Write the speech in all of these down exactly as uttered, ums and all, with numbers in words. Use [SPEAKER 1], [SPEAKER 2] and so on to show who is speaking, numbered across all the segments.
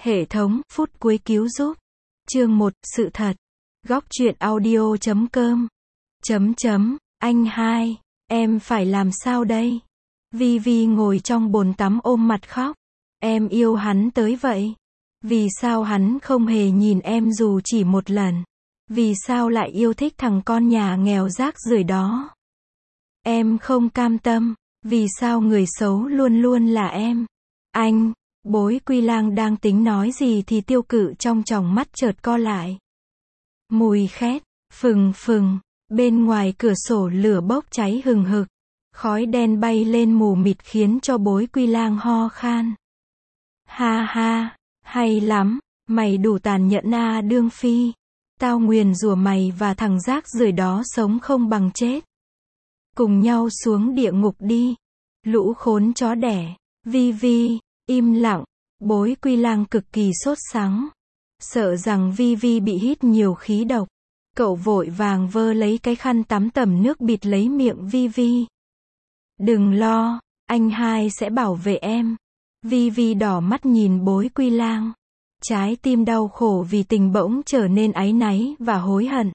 [SPEAKER 1] Hệ thống, phút cuối cứu giúp. Chương một, sự thật. Góc truyện audio chấm com. Chấm chấm, anh hai, em phải làm sao đây? Vi Vi ngồi trong bồn tắm ôm mặt khóc. Em yêu hắn tới vậy. Vì sao hắn không hề nhìn em dù chỉ một lần? Vì sao lại yêu thích thằng con nhà nghèo rác rưởi đó? Em không cam tâm. Vì sao người xấu luôn luôn là em? Anh, Bối Quy Lang đang tính nói gì thì Tiêu Cự trong tròng mắt chợt co lại. Mùi khét, phừng phừng, bên ngoài cửa sổ lửa bốc cháy hừng hực. Khói đen bay lên mù mịt khiến cho Bối Quy Lang ho khan. Ha ha, hay lắm, mày đủ tàn nhẫn à Đương Phi. Tao nguyền rủa mày và thằng rác rưởi đó sống không bằng chết. Cùng nhau xuống địa ngục đi. Lũ khốn chó đẻ. Vi Vi, im lặng. Bối Quy Lang cực kỳ sốt sắng. Sợ rằng Vi Vi bị hít nhiều khí độc. Cậu vội vàng vơ lấy cái khăn tắm tẩm nước bịt lấy miệng Vi Vi. Đừng lo, anh hai sẽ bảo vệ em. Vi Vi đỏ mắt nhìn Bối Quy Lang. Trái tim đau khổ vì tình bỗng trở nên áy náy và hối hận.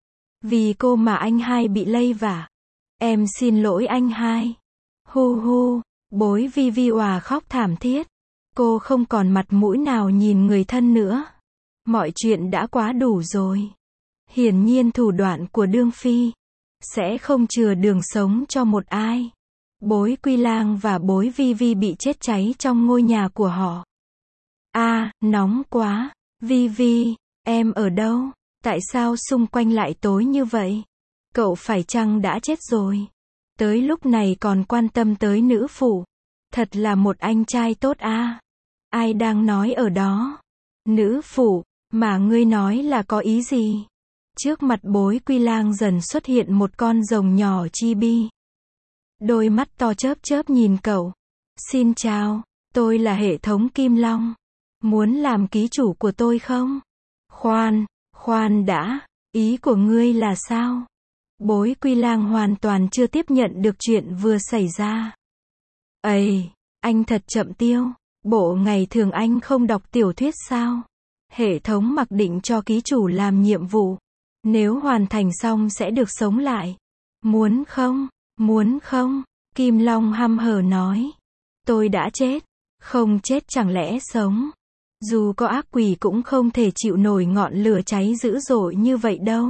[SPEAKER 1] Vì cô mà anh hai bị lây vả. Em xin lỗi anh hai. Hu hu, Bối Vi Vi òa khóc thảm thiết. Cô không còn mặt mũi nào nhìn người thân nữa. Mọi chuyện đã quá đủ rồi. Hiển nhiên thủ đoạn của Đương Phi sẽ không chừa đường sống cho một ai. Bối Quy Lang và Bối Vi Vi bị chết cháy trong ngôi nhà của họ. A, à, nóng quá. Vi Vi, em ở đâu? Tại sao xung quanh lại tối như vậy? Cậu phải chăng đã chết rồi? Tới lúc này còn quan tâm tới nữ phụ. Thật là một anh trai tốt a. À. Ai đang nói ở đó? Nữ phụ, mà ngươi nói là có ý gì? Trước mặt Bối Quy Lang dần xuất hiện một con rồng nhỏ chibi. Đôi mắt to chớp chớp nhìn cậu. Xin chào, tôi là hệ thống Kim Long. Muốn làm ký chủ của tôi không? Khoan, khoan đã, ý của ngươi là sao? Bối Quy Lang hoàn toàn chưa tiếp nhận được chuyện vừa xảy ra. Ây, anh thật chậm tiêu. Bộ ngày thường anh không đọc tiểu thuyết sao? Hệ thống mặc định cho ký chủ làm nhiệm vụ. Nếu hoàn thành xong sẽ được sống lại. Muốn không? Muốn không? Kim Long hăm hở nói. Tôi đã chết. Không chết chẳng lẽ sống? Dù có ác quỷ cũng không thể chịu nổi ngọn lửa cháy dữ dội như vậy đâu.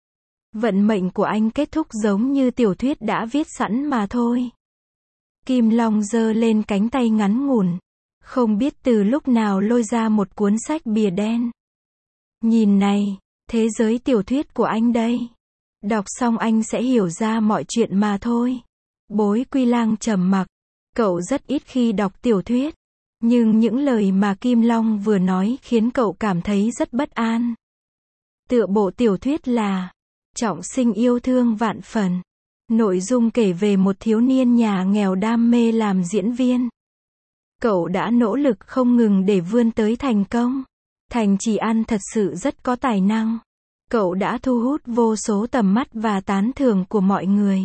[SPEAKER 1] Vận mệnh của anh kết thúc giống như tiểu thuyết đã viết sẵn mà thôi. Kim Long giơ lên cánh tay ngắn ngủn. Không biết từ lúc nào lôi ra một cuốn sách bìa đen. Nhìn này, thế giới tiểu thuyết của anh đây. Đọc xong anh sẽ hiểu ra mọi chuyện mà thôi. Bối Quy Lang trầm mặc. Cậu rất ít khi đọc tiểu thuyết. Nhưng những lời mà Kim Long vừa nói khiến cậu cảm thấy rất bất an. Tựa bộ tiểu thuyết là Trọng Sinh yêu thương vạn phần. Nội dung kể về một thiếu niên nhà nghèo đam mê làm diễn viên. Cậu đã nỗ lực không ngừng để vươn tới thành công. Thành Chỉ An thật sự rất có tài năng. Cậu đã thu hút vô số tầm mắt và tán thưởng của mọi người.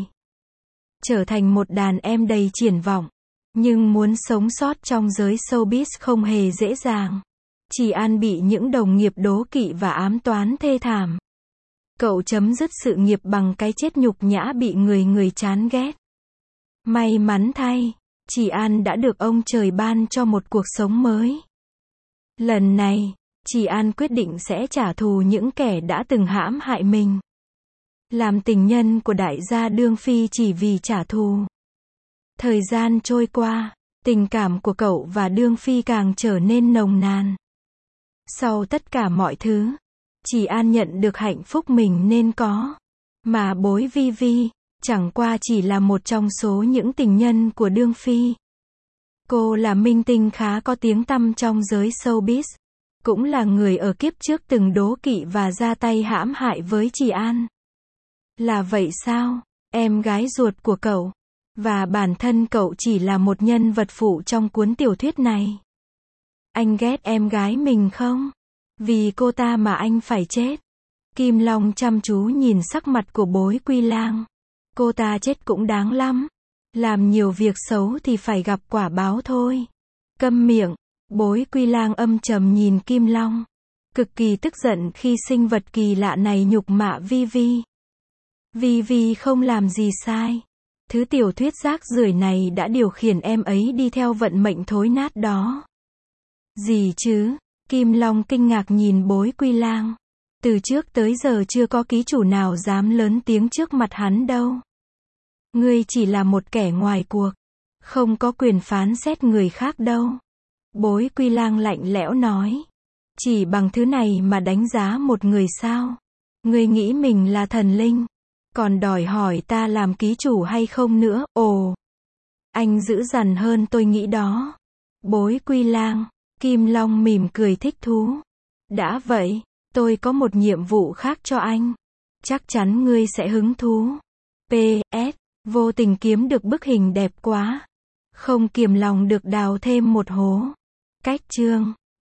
[SPEAKER 1] Trở thành một đàn em đầy triển vọng. Nhưng muốn sống sót trong giới showbiz không hề dễ dàng. Chỉ An bị những đồng nghiệp đố kỵ và ám toán thê thảm. Cậu chấm dứt sự nghiệp bằng cái chết nhục nhã bị người người chán ghét. May mắn thay, Chỉ An đã được ông trời ban cho một cuộc sống mới. Lần này, Chỉ An quyết định sẽ trả thù những kẻ đã từng hãm hại mình. Làm tình nhân của đại gia Đương Phi chỉ vì trả thù. Thời gian trôi qua, tình cảm của cậu và Đương Phi càng trở nên nồng nàn. Sau tất cả mọi thứ, Chỉ An nhận được hạnh phúc mình nên có. Mà Bối Vi Vi, chẳng qua chỉ là một trong số những tình nhân của Đương Phi. Cô là minh tinh khá có tiếng tăm trong giới showbiz. Cũng là người ở kiếp trước từng đố kỵ và ra tay hãm hại với Chỉ An. Là vậy sao? Em gái ruột của cậu. Và bản thân cậu chỉ là một nhân vật phụ trong cuốn tiểu thuyết này. Anh ghét em gái mình không? Vì cô ta mà anh phải chết. Kim Long chăm chú nhìn sắc mặt của Bối Quy Lang. Cô ta chết cũng đáng lắm. Làm nhiều việc xấu thì phải gặp quả báo thôi. Câm miệng. Bối Quy Lang âm trầm nhìn Kim Long. Cực kỳ tức giận khi sinh vật kỳ lạ này nhục mạ Vi Vi. Vi Vi không làm gì sai. Thứ tiểu thuyết rác rưởi này đã điều khiển em ấy đi theo vận mệnh thối nát đó. Gì chứ? Kim Long kinh ngạc nhìn Bối Quy Lang. Từ trước tới giờ chưa có ký chủ nào dám lớn tiếng trước mặt hắn đâu. Ngươi chỉ là một kẻ ngoài cuộc. Không có quyền phán xét người khác đâu. Bối Quy Lang lạnh lẽo nói. Chỉ bằng thứ này mà đánh giá một người sao? Ngươi nghĩ mình là thần linh. Còn đòi hỏi ta làm ký chủ hay không nữa, ồ. Anh dữ dằn hơn tôi nghĩ đó. Bối Quy Lang. Kim Long mỉm cười thích thú. Đã vậy, tôi có một nhiệm vụ khác cho anh. Chắc chắn ngươi sẽ hứng thú. pê ét. Vô tình kiếm được bức hình đẹp quá. Không kiềm lòng được đào thêm một hố. Cách chương.